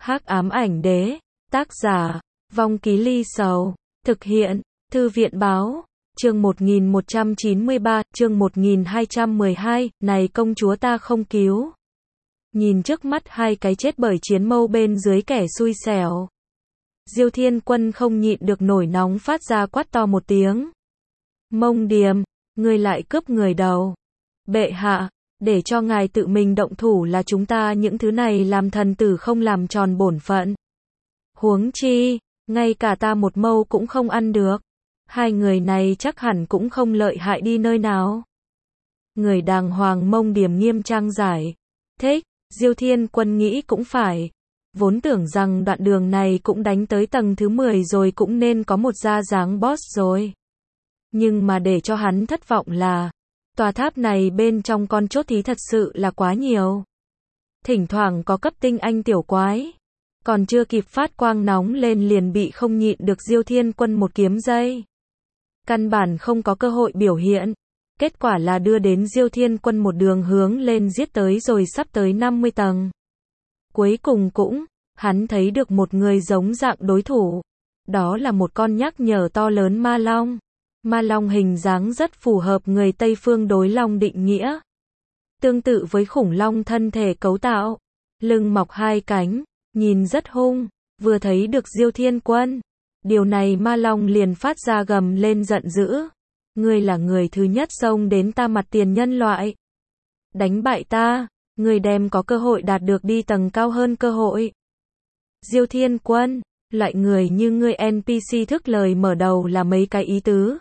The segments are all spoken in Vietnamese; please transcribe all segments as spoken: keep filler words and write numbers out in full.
Hắc ám ảnh đế, tác giả, Vong Ký Ly Sầu, thực hiện, Thư viện báo, chương một nghìn một trăm chín mươi ba, chương một nghìn hai trăm mười hai, này công chúa ta không cứu. Nhìn trước mắt hai cái chết bởi chiến mâu bên dưới kẻ xui xẻo. Diêu Thiên Quân không nhịn được nổi nóng phát ra quát to một tiếng. Mông Điềm, ngươi lại cướp người đầu. Bệ hạ, để cho ngài tự mình động thủ là chúng ta những thứ này làm thần tử không làm tròn bổn phận. Huống chi, ngay cả ta một mâu cũng không ăn được. Hai người này chắc hẳn cũng không lợi hại đi nơi nào. Người đàng hoàng Mông Điềm nghiêm trang giải thích. Diêu Thiên Quân nghĩ cũng phải. Vốn tưởng rằng đoạn đường này cũng đánh tới tầng thứ mười rồi cũng nên có một ra dáng boss rồi. Nhưng mà để cho hắn thất vọng là, tòa tháp này bên trong con chốt thí thật sự là quá nhiều. Thỉnh thoảng có cấp tinh anh tiểu quái. Còn chưa kịp phát quang nóng lên liền bị không nhịn được Diêu Thiên Quân một kiếm dây. Căn bản không có cơ hội biểu hiện. Kết quả là đưa đến Diêu Thiên Quân một đường hướng lên giết tới rồi sắp tới năm mươi tầng. Cuối cùng cũng, hắn thấy được một người giống dạng đối thủ. Đó là một con nhắc nhở to lớn ma long. Ma long hình dáng rất phù hợp người Tây phương đối long định nghĩa. Tương tự với khủng long thân thể cấu tạo. Lưng mọc hai cánh, nhìn rất hung, vừa thấy được Diêu Thiên Quân. Điều này ma long liền phát ra gầm lên giận dữ. Ngươi là người thứ nhất xông đến ta mặt tiền nhân loại. Đánh bại ta, ngươi đem có cơ hội đạt được đi tầng cao hơn cơ hội. Diêu Thiên Quân, loại người như ngươi en pê xê thức lời mở đầu là mấy cái ý tứ.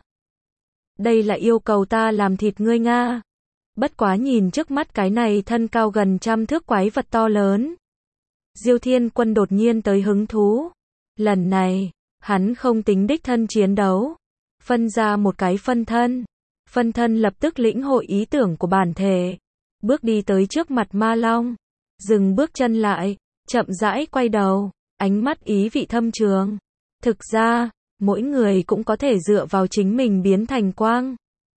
Đây là yêu cầu ta làm thịt ngươi Nga. Bất quá nhìn trước mắt cái này thân cao gần trăm thước quái vật to lớn. Diêu Thiên Quân đột nhiên tới hứng thú. Lần này, hắn không tính đích thân chiến đấu. Phân ra một cái phân thân. Phân thân lập tức lĩnh hội ý tưởng của bản thể. Bước đi tới trước mặt ma long. Dừng bước chân lại, chậm rãi quay đầu, ánh mắt ý vị thâm trường. Thực ra, mỗi người cũng có thể dựa vào chính mình biến thành quang.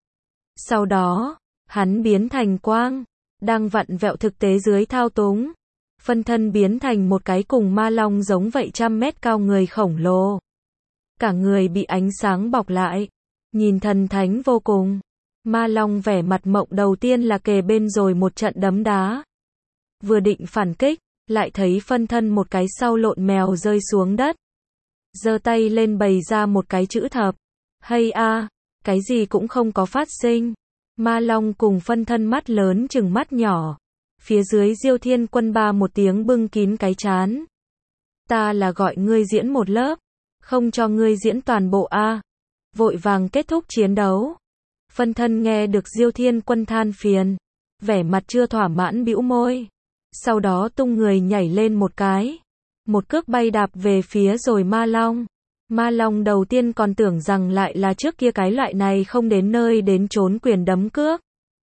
Sau đó, hắn biến thành quang, đang vặn vẹo thực tế dưới thao túng. Phân thân biến thành một cái cùng ma long giống vậy trăm mét cao người khổng lồ. Cả người bị ánh sáng bọc lại, nhìn thần thánh vô cùng. Ma long vẻ mặt mộng đầu tiên là kề bên rồi một trận đấm đá. Vừa định phản kích, lại thấy phân thân một cái sau lộn mèo rơi xuống đất. Giơ tay lên bày ra một cái chữ thập. Hay a, cái gì cũng không có phát sinh. Ma long cùng phân thân mắt lớn chừng mắt nhỏ. Phía dưới Diêu Thiên Quân ba một tiếng bưng kín cái trán. Ta là gọi ngươi diễn một lớp, không cho ngươi diễn toàn bộ a. Vội vàng kết thúc chiến đấu. Phân thân nghe được Diêu Thiên Quân than phiền, vẻ mặt chưa thỏa mãn bĩu môi. Sau đó tung người nhảy lên một cái, một cước bay đạp về phía rồi ma long. Ma long đầu tiên còn tưởng rằng lại là trước kia cái loại này không đến nơi đến chốn quyền đấm cước.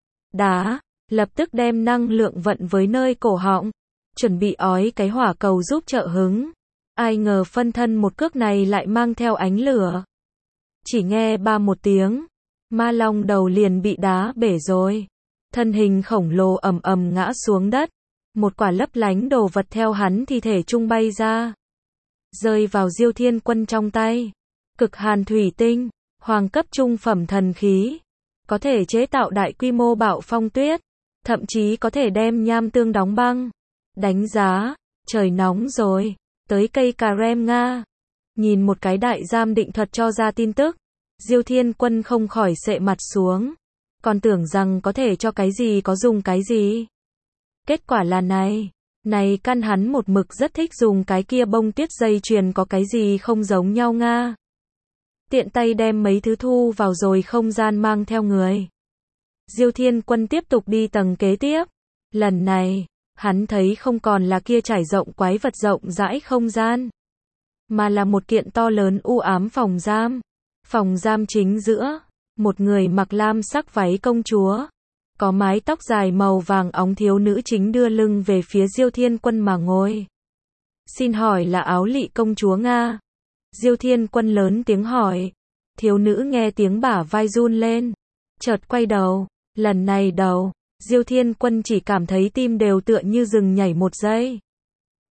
Đá, lập tức đem năng lượng vận với nơi cổ họng, chuẩn bị ói cái hỏa cầu giúp trợ hứng. Ai ngờ phân thân một cước này lại mang theo ánh lửa. Chỉ nghe ba một tiếng, ma long đầu liền bị đá bể rồi. Thân hình khổng lồ ầm ầm ngã xuống đất. Một quả lấp lánh đồ vật theo hắn thi thể trung bay ra. Rơi vào Diêu Thiên Quân trong tay. Cực hàn thủy tinh, hoàng cấp trung phẩm thần khí. Có thể chế tạo đại quy mô bạo phong tuyết. Thậm chí có thể đem nham tương đóng băng. Đánh giá, trời nóng rồi. Tới cây cà rem Nga. Nhìn một cái đại giam định thuật cho ra tin tức. Diêu Thiên Quân không khỏi sệ mặt xuống. Còn tưởng rằng có thể cho cái gì có dùng cái gì. Kết quả là này. Này căn hắn một mực rất thích dùng cái kia bông tuyết dây chuyền có cái gì không giống nhau Nga. Tiện tay đem mấy thứ thu vào rồi không gian mang theo người. Diêu Thiên Quân tiếp tục đi tầng kế tiếp. Lần này, hắn thấy không còn là kia trải rộng quái vật rộng rãi không gian. Mà là một kiện to lớn u ám phòng giam. Phòng giam chính giữa, một người mặc lam sắc váy công chúa. Có mái tóc dài màu vàng óng thiếu nữ chính đưa lưng về phía Diêu Thiên Quân mà ngồi. Xin hỏi là Áo Lị công chúa Nga? Diêu Thiên Quân lớn tiếng hỏi. Thiếu nữ nghe tiếng bả vai run lên. Chợt quay đầu, lần này đầu, Diêu Thiên Quân chỉ cảm thấy tim đều tựa như dừng nhảy một giây.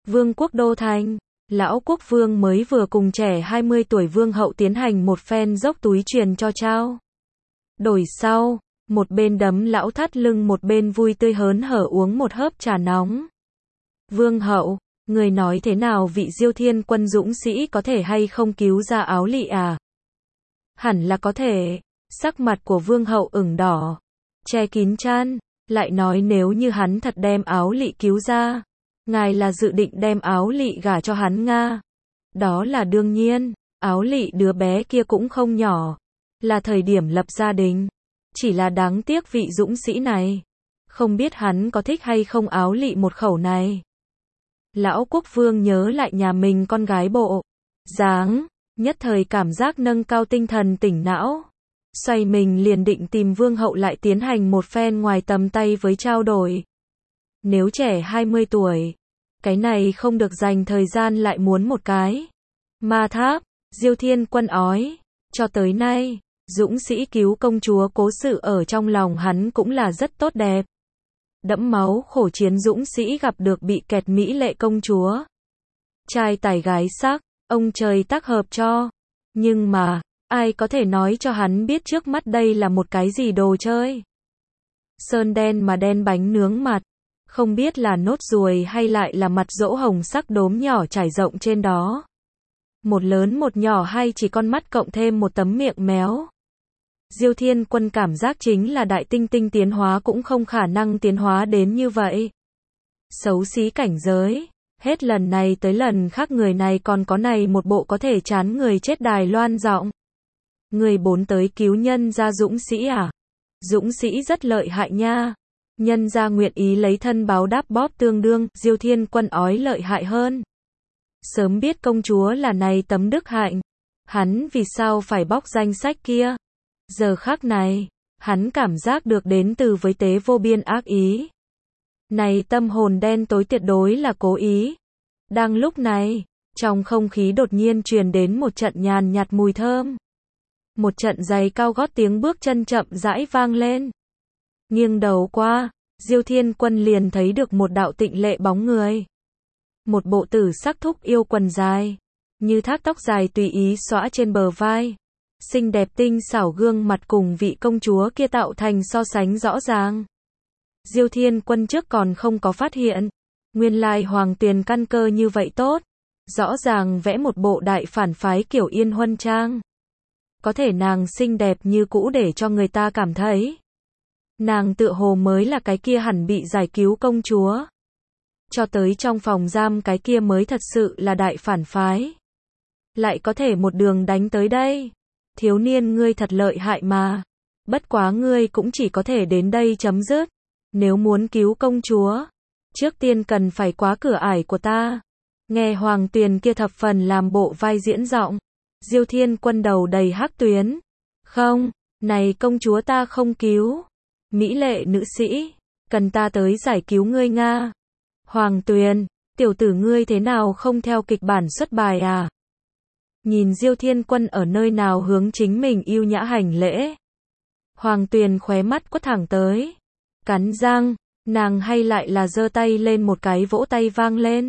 Vương quốc đô thành, lão quốc vương mới vừa cùng trẻ hai mươi tuổi vương hậu tiến hành một phen dốc túi truyền cho trao. Đổi sau, một bên đấm lão thắt lưng một bên vui tươi hớn hở uống một hớp trà nóng. Vương hậu, người nói thế nào vị Diêu Thiên Quân dũng sĩ có thể hay không cứu ra Áo Lị à? Hẳn là có thể. Sắc mặt của vương hậu ửng đỏ, che kín trán, lại nói nếu như hắn thật đem Áo Lị cứu ra, ngài là dự định đem Áo Lị gả cho hắn Nga. Đó là đương nhiên, Áo Lị đứa bé kia cũng không nhỏ, là thời điểm lập gia đình. Chỉ là đáng tiếc vị dũng sĩ này, không biết hắn có thích hay không Áo Lị một khẩu này. Lão quốc vương nhớ lại nhà mình con gái bộ dáng, nhất thời cảm giác nâng cao tinh thần tỉnh não. Xoay mình liền định tìm vương hậu lại tiến hành một phen ngoài tầm tay với trao đổi. Nếu trẻ hai mươi tuổi, cái này không được dành thời gian lại muốn một cái. Ma tháp, Diêu Thiên Quân ói, cho tới nay, dũng sĩ cứu công chúa cố sự ở trong lòng hắn cũng là rất tốt đẹp. Đẫm máu khổ chiến dũng sĩ gặp được bị kẹt mỹ lệ công chúa. Trai tài gái sắc, ông trời tác hợp cho. Nhưng mà, ai có thể nói cho hắn biết trước mắt đây là một cái gì đồ chơi. Sơn đen mà đen bánh nướng mặt, không biết là nốt ruồi hay lại là mặt dỗ hồng sắc đốm nhỏ trải rộng trên đó. Một lớn một nhỏ hay chỉ con mắt cộng thêm một tấm miệng méo. Diêu Thiên Quân cảm giác chính là đại tinh tinh tiến hóa cũng không khả năng tiến hóa đến như vậy. Xấu xí cảnh giới, hết lần này tới lần khác người này còn có này một bộ có thể chán người chết Đài Loan giọng. Người bốn tới cứu nhân gia dũng sĩ à? Dũng sĩ rất lợi hại nha. Nhân gia nguyện ý lấy thân báo đáp bóp tương đương, Diêu Thiên Quân ói lợi hại hơn. Sớm biết công chúa là này tấm đức hạnh, hắn vì sao phải bóc danh sách kia? Giờ khắc này, hắn cảm giác được đến từ với tế vô biên ác ý. Này tâm hồn đen tối tuyệt đối là cố ý. Đang lúc này, trong không khí đột nhiên truyền đến một trận nhàn nhạt mùi thơm. Một trận giày cao gót tiếng bước chân chậm rãi vang lên. Nghiêng đầu qua, Diêu Thiên Quân liền thấy được một đạo tịnh lệ bóng người. Một bộ tử sắc thúc yêu quần dài, như thác tóc dài tùy ý xõa trên bờ vai. Xinh đẹp tinh xảo gương mặt cùng vị công chúa kia tạo thành so sánh rõ ràng. Diêu Thiên Quân trước còn không có phát hiện, nguyên lai Hoàng Tuyền căn cơ như vậy tốt, rõ ràng vẽ một bộ đại phản phái kiểu Yên Huân Trang. Có thể nàng xinh đẹp như cũ để cho người ta cảm thấy nàng tựa hồ mới là cái kia hẳn bị giải cứu công chúa. Cho tới trong phòng giam cái kia mới thật sự là đại phản phái. Lại có thể một đường đánh tới đây. Thiếu niên ngươi thật lợi hại mà. Bất quá ngươi cũng chỉ có thể đến đây chấm dứt. Nếu muốn cứu công chúa, trước tiên cần phải qua cửa ải của ta. Nghe Hoàng Tuyền kia thập phần làm bộ vai diễn giọng. Diêu Thiên Quân đầu đầy hắc tuyến. Không, này công chúa ta không cứu. Mỹ lệ nữ sĩ, cần ta tới giải cứu ngươi Nga. Hoàng Tuyền, tiểu tử ngươi thế nào không theo kịch bản xuất bài à? Nhìn Diêu Thiên Quân ở nơi nào hướng chính mình yêu nhã hành lễ. Hoàng Tuyền khóe mắt quất thẳng tới. Cắn răng, nàng hay lại là giơ tay lên một cái vỗ tay vang lên.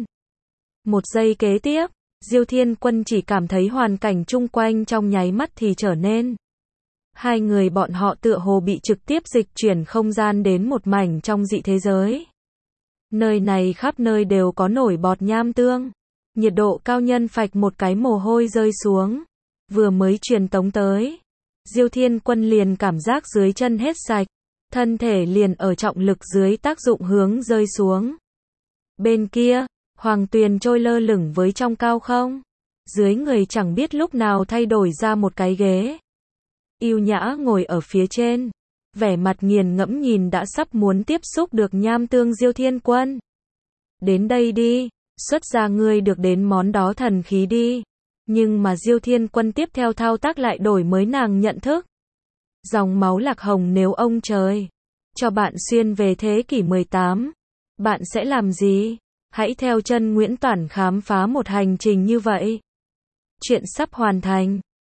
Một giây kế tiếp, Diêu Thiên Quân chỉ cảm thấy hoàn cảnh chung quanh trong nháy mắt thì trở nên. Hai người bọn họ tựa hồ bị trực tiếp dịch chuyển không gian đến một mảnh trong dị thế giới. Nơi này khắp nơi đều có nổi bọt nham tương. Nhiệt độ cao nhân phạch một cái mồ hôi rơi xuống. Vừa mới truyền tống tới. Diêu Thiên Quân liền cảm giác dưới chân hết sạch. Thân thể liền ở trọng lực dưới tác dụng hướng rơi xuống. Bên kia, Hoàng Tuyền trôi lơ lửng với trong cao không. Dưới người chẳng biết lúc nào thay đổi ra một cái ghế. Yêu nhã ngồi ở phía trên. Vẻ mặt nghiền ngẫm nhìn đã sắp muốn tiếp xúc được nham tương Diêu Thiên Quân. Đến đây đi, xuất ra ngươi được đến món đó thần khí đi. Nhưng mà Diêu Thiên Quân tiếp theo thao tác lại đổi mới nàng nhận thức. Dòng máu lạc hồng nếu ông trời cho bạn xuyên về thế kỷ mười tám, bạn sẽ làm gì? Hãy theo chân Nguyễn Toản khám phá một hành trình như vậy. Chuyện sắp hoàn thành.